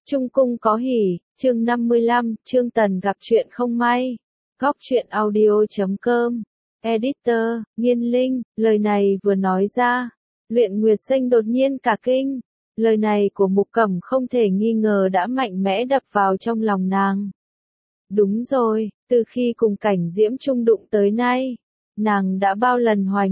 Trung cung có hỉ, chương 55, Trương Tần gặp chuyện không may. Góc truyện audio.com. Editor, Nghiên Linh, lời này vừa nói ra. Luyện Nguyệt Sinh đột nhiên cả kinh. Lời này của Mục Cẩm không thể nghi ngờ đã mạnh mẽ đập vào trong lòng nàng. Đúng rồi, từ khi cùng Cảnh Diễm chung đụng tới nay, nàng đã bao lần hoài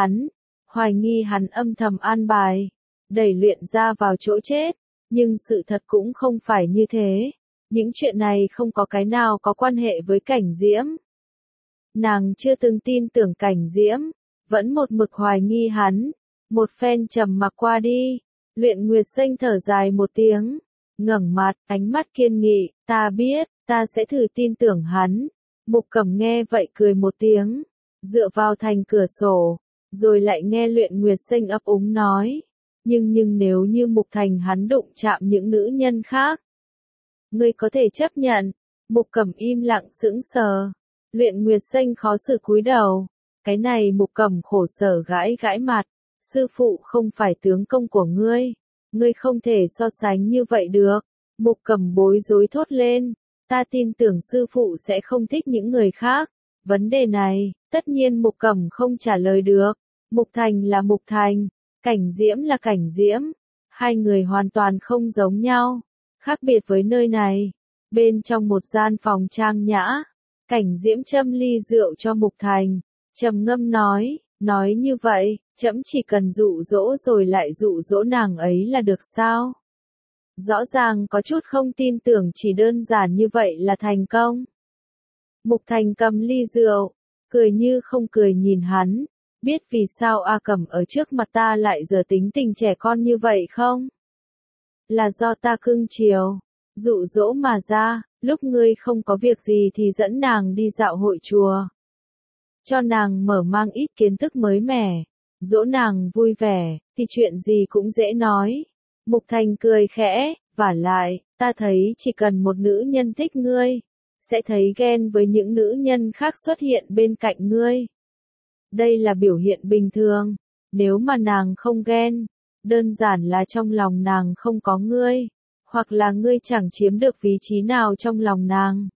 nghi hắn âm thầm an bài, đẩy luyện ra vào chỗ chết. Nhưng sự thật cũng không phải như thế. Những chuyện này không có cái nào có quan hệ với Cảnh Diễm. Nàng chưa từng tin tưởng Cảnh Diễm, vẫn một mực hoài nghi hắn. Một phen trầm mặc qua đi, Luyện Nguyệt Sinh thở dài một tiếng, ngẩng mặt, ánh mắt kiên nghị, ta biết, ta sẽ thử tin tưởng hắn. Mục Cẩm nghe vậy cười một tiếng, dựa vào thành cửa sổ, rồi lại nghe Luyện Nguyệt Sinh ấp úng nói. Nhưng nếu như Mục Thành hắn đụng chạm những nữ nhân khác, ngươi có thể chấp nhận? Mục Cẩm im lặng sững sờ. Luyện Nguyệt Sinh khó xử cúi đầu. Cái này Mục Cẩm khổ sở gãi gãi mặt. Sư phụ không phải tướng công của ngươi. Ngươi không thể so sánh như vậy được. Mục Cẩm bối rối thốt lên. Ta tin tưởng sư phụ sẽ không thích những người khác. Vấn đề này, tất nhiên Mục Cẩm không trả lời được. Mục Thành là Mục Thành. Cảnh Diễm là Cảnh Diễm, hai người hoàn toàn không giống nhau, khác biệt với nơi này. Bên trong một gian phòng trang nhã, Cảnh Diễm châm ly rượu cho Mục Thành, trầm ngâm nói như vậy, trẫm chỉ cần dụ dỗ rồi lại dụ dỗ nàng ấy là được sao? Rõ ràng có chút không tin tưởng chỉ đơn giản như vậy là thành công. Mục Thành cầm ly rượu, cười như không cười nhìn hắn. Biết vì sao A Cẩm ở trước mặt ta lại giờ tính tình trẻ con như vậy không? Là do ta cưng chiều, dụ dỗ mà ra, lúc ngươi không có việc gì thì dẫn nàng đi dạo hội chùa. Cho nàng mở mang ít kiến thức mới mẻ, dỗ nàng vui vẻ, thì chuyện gì cũng dễ nói. Mục Thành cười khẽ, vả lại, ta thấy chỉ cần một nữ nhân thích ngươi, sẽ thấy ghen với những nữ nhân khác xuất hiện bên cạnh ngươi. Đây là biểu hiện bình thường, nếu mà nàng không ghen, đơn giản là trong lòng nàng không có ngươi, hoặc là ngươi chẳng chiếm được vị trí nào trong lòng nàng.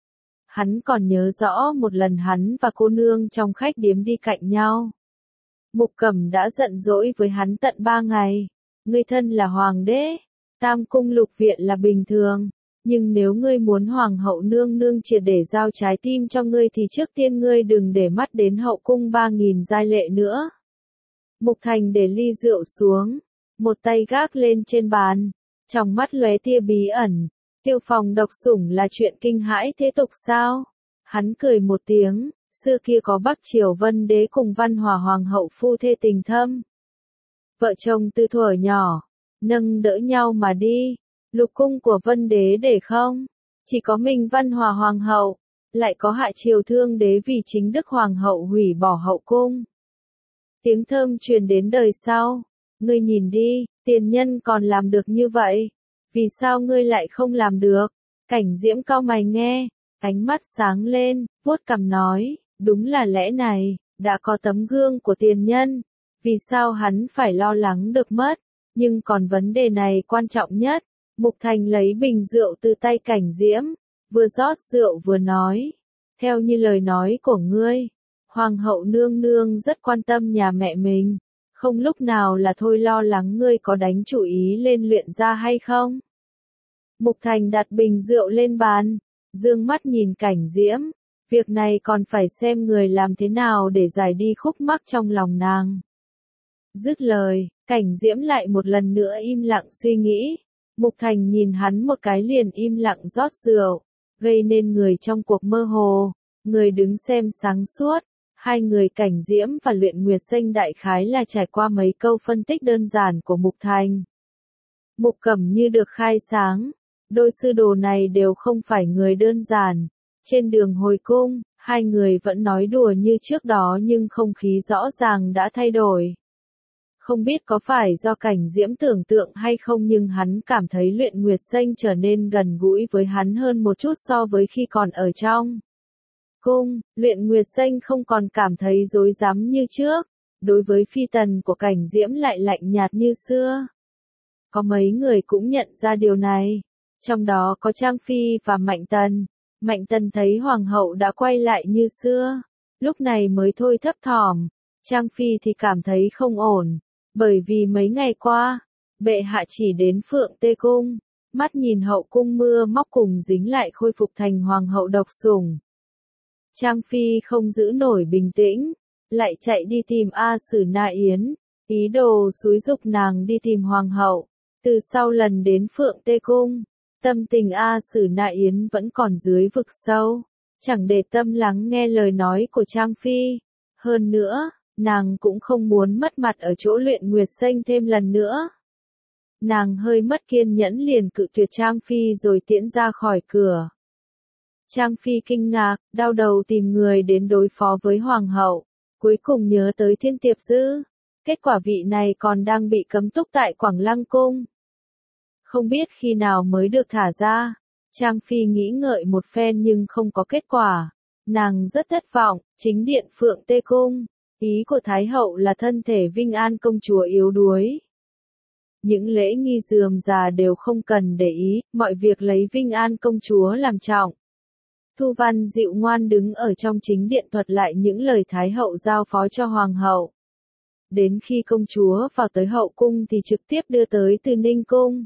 Hắn còn nhớ rõ một lần hắn và cô nương trong khách điếm đi cạnh nhau. Mục Cẩm đã giận dỗi với hắn tận 3 ngày, ngươi thân là hoàng đế, tam cung lục viện là bình thường. Nhưng nếu ngươi muốn hoàng hậu nương nương triệt để giao trái tim cho ngươi thì trước tiên ngươi đừng để mắt đến hậu cung 3.000 giai lệ nữa. Mục Thành để ly rượu xuống, một tay gác lên trên bàn, trong mắt lóe tia bí ẩn. Tiêu phòng độc sủng là chuyện kinh hãi thế tục sao? Hắn cười một tiếng, xưa kia có Bắc Triều Vân Đế cùng Văn Hòa Hoàng hậu phu thê tình thâm. Vợ chồng từ thuở nhỏ, nâng đỡ nhau mà đi. Lục cung của Vân Đế để không? Chỉ có mình Văn Hòa Hoàng hậu, lại có Hạ Triều Thương Đế vì chính đức Hoàng hậu hủy bỏ hậu cung. Tiếng thơm truyền đến đời sau. Ngươi nhìn đi, tiền nhân còn làm được như vậy. Vì sao ngươi lại không làm được? Cảnh Diễm cau mày nghe, ánh mắt sáng lên, vuốt cằm nói, đúng là lẽ này, đã có tấm gương của tiền nhân. Vì sao hắn phải lo lắng được mất? Nhưng còn vấn đề này quan trọng nhất. Mục Thành lấy bình rượu từ tay Cảnh Diễm, vừa rót rượu vừa nói, theo như lời nói của ngươi, Hoàng hậu nương nương rất quan tâm nhà mẹ mình, không lúc nào là thôi lo lắng ngươi có đánh chủ ý lên luyện ra hay không. Mục Thành đặt bình rượu lên bàn, dương mắt nhìn Cảnh Diễm, việc này còn phải xem người làm thế nào để giải đi khúc mắc trong lòng nàng. Dứt lời, Cảnh Diễm lại một lần nữa im lặng suy nghĩ. Mục Thành nhìn hắn một cái liền im lặng rót rượu, gây nên người trong cuộc mơ hồ, người đứng xem sáng suốt. Hai người Cảnh Diễm và Luyện Nguyệt Sinh đại khái là trải qua mấy câu phân tích đơn giản của Mục Thành. Mục Cẩm như được khai sáng, đôi sư đồ này đều không phải người đơn giản. Trên đường hồi cung, hai người vẫn nói đùa như trước đó nhưng không khí rõ ràng đã thay đổi. Không biết có phải do Cảnh Diễm tưởng tượng hay không nhưng hắn cảm thấy Luyện Nguyệt Sinh trở nên gần gũi với hắn hơn một chút so với khi còn ở trong cung. Luyện Nguyệt Sinh không còn cảm thấy rối rắm như trước, đối với phi tần của Cảnh Diễm lại lạnh nhạt như xưa. Có mấy người cũng nhận ra điều này. Trong đó có Trang Phi và Mạnh Tần. Mạnh Tần thấy hoàng hậu đã quay lại như xưa, lúc này mới thôi thấp thỏm. Trang Phi thì cảm thấy không ổn, bởi vì mấy ngày qua, bệ hạ chỉ đến Phượng Tê Cung, mắt nhìn hậu cung mưa móc cùng dính lại khôi phục thành hoàng hậu độc sủng. Trang Phi không giữ nổi bình tĩnh, lại chạy đi tìm A Sử Na Yến, ý đồ xúi giục nàng đi tìm hoàng hậu. Từ sau lần đến Phượng Tê Cung, tâm tình A Sử Na Yến vẫn còn dưới vực sâu, chẳng để tâm lắng nghe lời nói của Trang Phi. Hơn nữa, nàng cũng không muốn mất mặt ở chỗ Luyện Nguyệt Sênh thêm lần nữa. Nàng hơi mất kiên nhẫn liền cự tuyệt Trang Phi rồi tiễn ra khỏi cửa. Trang Phi kinh ngạc, đau đầu tìm người đến đối phó với hoàng hậu, cuối cùng nhớ tới Thiên Tiệp Dư. Kết quả vị này còn đang bị cấm túc tại Quảng Lăng Cung. Không biết khi nào mới được thả ra. Trang Phi nghĩ ngợi một phen nhưng không có kết quả. Nàng rất thất vọng, chính điện Phượng Tê Cung. Ý của Thái hậu là thân thể Vinh An công chúa yếu đuối. Những lễ nghi rườm rà đều không cần để ý, mọi việc lấy Vinh An công chúa làm trọng. Thu Văn dịu ngoan đứng ở trong chính điện thuật lại những lời Thái hậu giao phó cho hoàng hậu. Đến khi công chúa vào tới hậu cung thì trực tiếp đưa tới Từ Ninh Cung.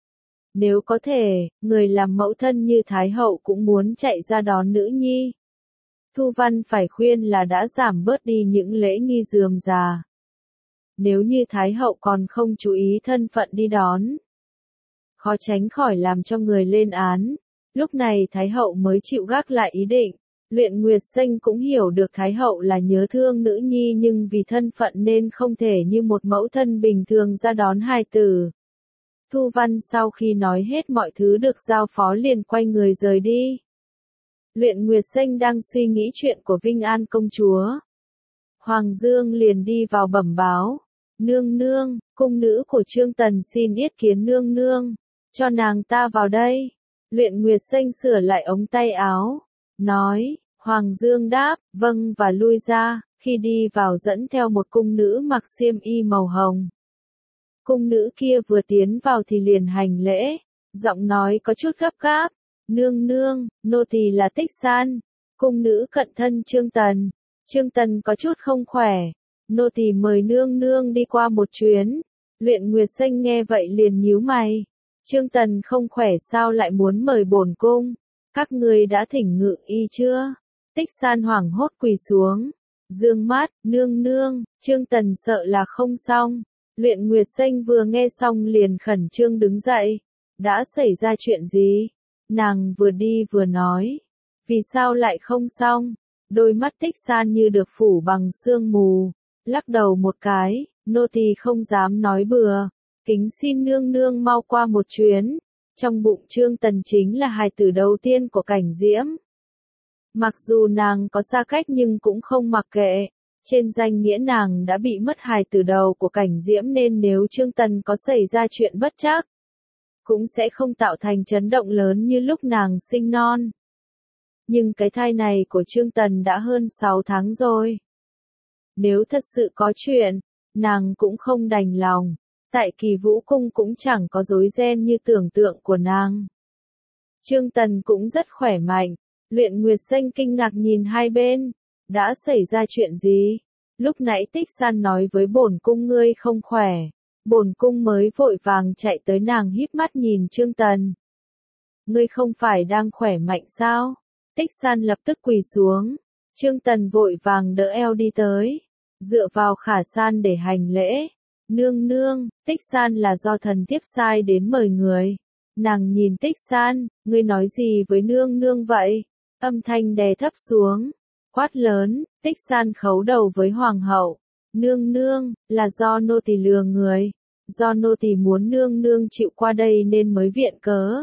Nếu có thể, người làm mẫu thân như Thái hậu cũng muốn chạy ra đón nữ nhi. Thu Văn phải khuyên là đã giảm bớt đi những lễ nghi rườm rà. Nếu như Thái hậu còn không chú ý thân phận đi đón, khó tránh khỏi làm cho người lên án. Lúc này Thái hậu mới chịu gác lại ý định. Luyện Nguyệt Sênh cũng hiểu được Thái hậu là nhớ thương nữ nhi nhưng vì thân phận nên không thể như một mẫu thân bình thường ra đón hài tử. Thu Văn sau khi nói hết mọi thứ được giao phó liền quay người rời đi. Luyện Nguyệt Sênh đang suy nghĩ chuyện của Vinh An công chúa. Hoàng Dương liền đi vào bẩm báo. Nương nương, cung nữ của Trương Tần xin yết kiến nương nương. Cho nàng ta vào đây. Luyện Nguyệt Sênh sửa lại ống tay áo. Nói, Hoàng Dương đáp, vâng và lui ra, khi đi vào dẫn theo một cung nữ mặc xiêm y màu hồng. Cung nữ kia vừa tiến vào thì liền hành lễ, giọng nói có chút gấp gáp. Nương nương, nô tỳ là Tích San, cung nữ cận thân Trương Tần. Trương Tần có chút không khỏe, nô tỳ mời nương nương đi qua một chuyến. Luyện Nguyệt Sênh nghe vậy liền nhíu mày. Trương Tần không khỏe sao lại muốn mời bổn cung? Các ngươi đã thỉnh ngự y chưa? Tích San hoảng hốt quỳ xuống, dương mắt, nương nương, Trương Tần sợ là không xong. Luyện Nguyệt Sênh vừa nghe xong liền khẩn trương đứng dậy. Đã xảy ra chuyện gì? Nàng vừa đi vừa nói. Vì sao lại không xong? Đôi mắt Tích San như được phủ bằng sương mù. Lắc đầu một cái, nô tỳ không dám nói bừa. Kính xin nương nương mau qua một chuyến. Trong bụng Trương Tần chính là hài tử đầu tiên của Cảnh Diễm. Mặc dù nàng có xa cách nhưng cũng không mặc kệ. Trên danh nghĩa nàng đã bị mất hài tử đầu của Cảnh Diễm nên nếu Trương Tần có xảy ra chuyện bất trắc, cũng sẽ không tạo thành chấn động lớn như lúc nàng sinh non. Nhưng cái thai này của Trương Tần đã hơn 6 tháng rồi. Nếu thật sự có chuyện, nàng cũng không đành lòng. Tại Kỳ Vũ Cung cũng chẳng có rối ren như tưởng tượng của nàng. Trương Tần cũng rất khỏe mạnh. Luyện Nguyệt Sênh kinh ngạc nhìn hai bên. Đã xảy ra chuyện gì? Lúc nãy Tích San nói với bổn cung ngươi không khỏe. Bổn cung mới vội vàng chạy tới nàng híp mắt nhìn Trương Tần. Ngươi không phải đang khỏe mạnh sao? Tích San lập tức quỳ xuống. Trương Tần vội vàng đỡ eo đi tới. Dựa vào Khả San để hành lễ. Nương nương, Tích San là do thần thiếp sai đến mời người. Nàng nhìn Tích San, ngươi nói gì với nương nương vậy? Âm thanh đè thấp xuống. Quát lớn, Tích San khấu đầu với hoàng hậu. Nương nương, là do nô tỳ lừa người. Do nô tỳ muốn nương nương chịu qua đây nên mới viện cớ.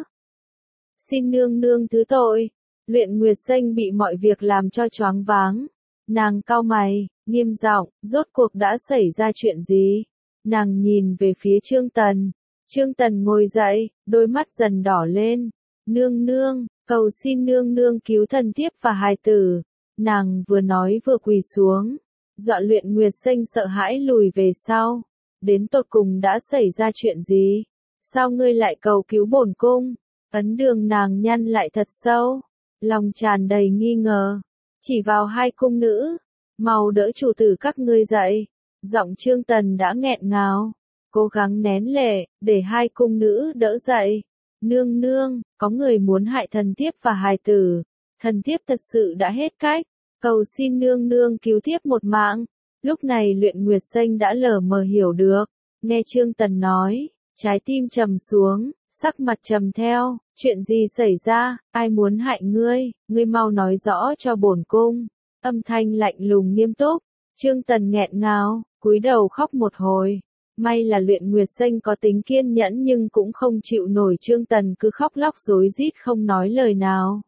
Xin nương nương thứ tội. Luyện Nguyệt Sênh bị mọi việc làm cho choáng váng. Nàng cau mày, nghiêm giọng, rốt cuộc đã xảy ra chuyện gì? Nàng nhìn về phía Trương Tần. Trương Tần ngồi dậy, đôi mắt dần đỏ lên. Nương nương, cầu xin nương nương cứu thần thiếp và hài tử. Nàng vừa nói vừa quỳ xuống. Dọa Luyện Nguyệt Sênh sợ hãi lùi về sau. Đến tột cùng đã xảy ra chuyện gì? Sao ngươi lại cầu cứu bổn cung? Ấn Đường nàng nhăn lại thật sâu, lòng tràn đầy nghi ngờ, chỉ vào hai cung nữ, mau đỡ chủ tử các ngươi dậy. Giọng Trương Tần đã nghẹn ngào, cố gắng nén lệ, để hai cung nữ đỡ dậy. Nương nương, có người muốn hại thần thiếp và hài tử, thần thiếp thật sự đã hết cách, cầu xin nương nương cứu thiếp một mạng. Lúc này Luyện Nguyệt Sinh đã lờ mờ hiểu được, nghe Trương Tần nói, trái tim trầm xuống, sắc mặt trầm theo, chuyện gì xảy ra, ai muốn hại ngươi, ngươi mau nói rõ cho bổn cung. Âm thanh lạnh lùng nghiêm túc, Trương Tần nghẹn ngào, cúi đầu khóc một hồi. May là Luyện Nguyệt Sinh có tính kiên nhẫn nhưng cũng không chịu nổi Trương Tần cứ khóc lóc rối rít không nói lời nào.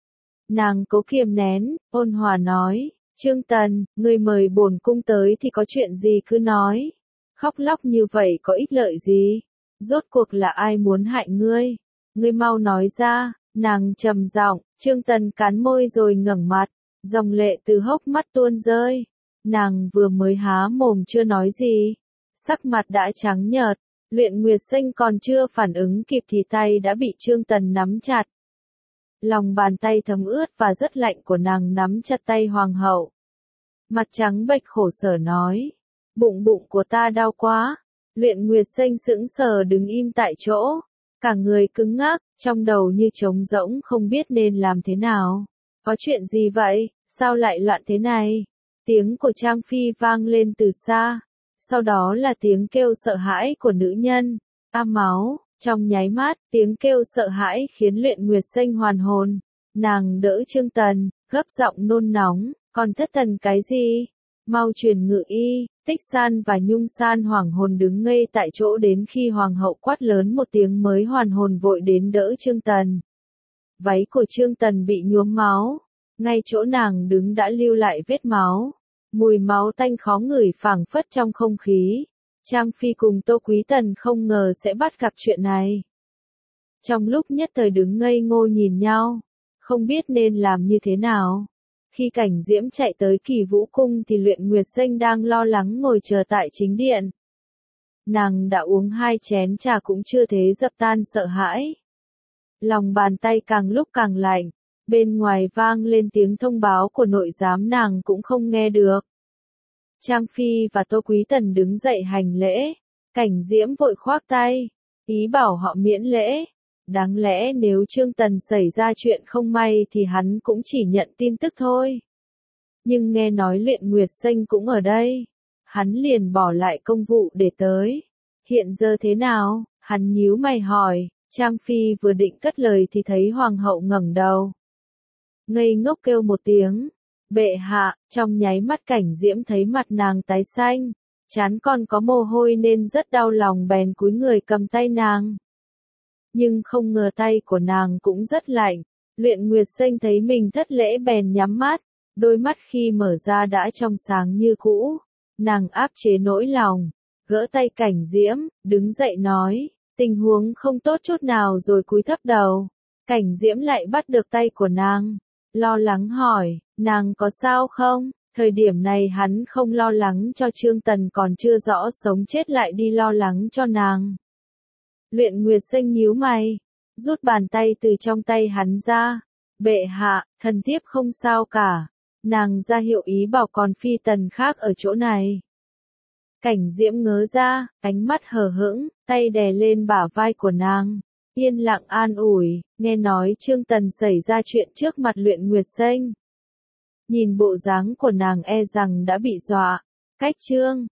Nàng cố kiềm nén, ôn hòa nói, Trương Tần, ngươi mời bổn cung tới thì có chuyện gì cứ nói. Khóc lóc như vậy có ích lợi gì? Rốt cuộc là ai muốn hại ngươi? Ngươi mau nói ra, nàng trầm giọng, Trương Tần cắn môi rồi ngẩng mặt, dòng lệ từ hốc mắt tuôn rơi. Nàng vừa mới há mồm chưa nói gì, sắc mặt đã trắng nhợt, Luyện Nguyệt Sinh còn chưa phản ứng kịp thì tay đã bị Trương Tần nắm chặt. Lòng bàn tay thấm ướt và rất lạnh của nàng nắm chặt tay hoàng hậu. Mặt trắng bệch khổ sở nói, bụng của ta đau quá. Luyện Nguyệt Sinh sững sờ đứng im tại chỗ, cả người cứng ngắc, trong đầu như trống rỗng không biết nên làm thế nào. Có chuyện gì vậy, sao lại loạn thế này? Tiếng của Trang Phi vang lên từ xa, sau đó là tiếng kêu sợ hãi của nữ nhân. A máu, trong nháy mắt, tiếng kêu sợ hãi khiến Luyện Nguyệt Sinh hoàn hồn. Nàng đỡ Trương Tần, gấp giọng nôn nóng, còn thất thần cái gì? Mau truyền ngự y. Tích San và Nhung San hoảng hồn đứng ngây tại chỗ đến khi hoàng hậu quát lớn một tiếng mới hoàn hồn vội đến đỡ Trương Tần. Váy của Trương Tần bị nhuốm máu, ngay chỗ nàng đứng đã lưu lại vết máu. Mùi máu tanh khó ngửi phảng phất trong không khí. Trang Phi cùng Tô Quý Tần không ngờ sẽ bắt gặp chuyện này. Trong lúc nhất thời đứng ngây ngô nhìn nhau, không biết nên làm như thế nào. Khi Cảnh Diễm chạy tới Kỳ Vũ Cung thì Luyện Nguyệt Sinh đang lo lắng ngồi chờ tại chính điện. Nàng đã uống 2 chén trà cũng chưa thế dập tan sợ hãi. Lòng bàn tay càng lúc càng lạnh, bên ngoài vang lên tiếng thông báo của nội giám nàng cũng không nghe được. Trang Phi và Tô Quý Tần đứng dậy hành lễ, Cảnh Diễm vội khoác tay, ý bảo họ miễn lễ. Đáng lẽ nếu Trương Tần xảy ra chuyện không may thì hắn cũng chỉ nhận tin tức thôi. Nhưng nghe nói Luyện Nguyệt Sinh cũng ở đây, hắn liền bỏ lại công vụ để tới. Hiện giờ thế nào? Hắn nhíu mày hỏi. Trang Phi vừa định cất lời thì thấy hoàng hậu ngẩng đầu, ngây ngốc kêu một tiếng, bệ hạ. Trong nháy mắt Cảnh Diễm thấy mặt nàng tái xanh, trán còn có mồ hôi nên rất đau lòng bèn cúi người cầm tay nàng. Nhưng không ngờ tay của nàng cũng rất lạnh. Luyện Nguyệt Sinh thấy mình thất lễ bèn nhắm mắt, đôi mắt khi mở ra đã trong sáng như cũ. Nàng áp chế nỗi lòng, gỡ tay Cảnh Diễm, đứng dậy nói, tình huống không tốt chút nào rồi cúi thấp đầu. Cảnh Diễm lại bắt được tay của nàng, lo lắng hỏi, nàng có sao không? Thời điểm này hắn không lo lắng cho Trương Tần còn chưa rõ sống chết lại đi lo lắng cho nàng. Luyện Nguyệt Sinh nhíu mày, rút bàn tay từ trong tay hắn ra. Bệ hạ, thần thiếp không sao cả. Nàng ra hiệu ý bảo còn phi tần khác ở chỗ này. Cảnh Diễm ngớ ra, ánh mắt hờ hững, tay đè lên bả vai của nàng. Yên lặng an ủi, nghe nói Trương Tần xảy ra chuyện trước mặt Luyện Nguyệt Sinh. Nhìn bộ dáng của nàng e rằng đã bị dọa. Cách Trương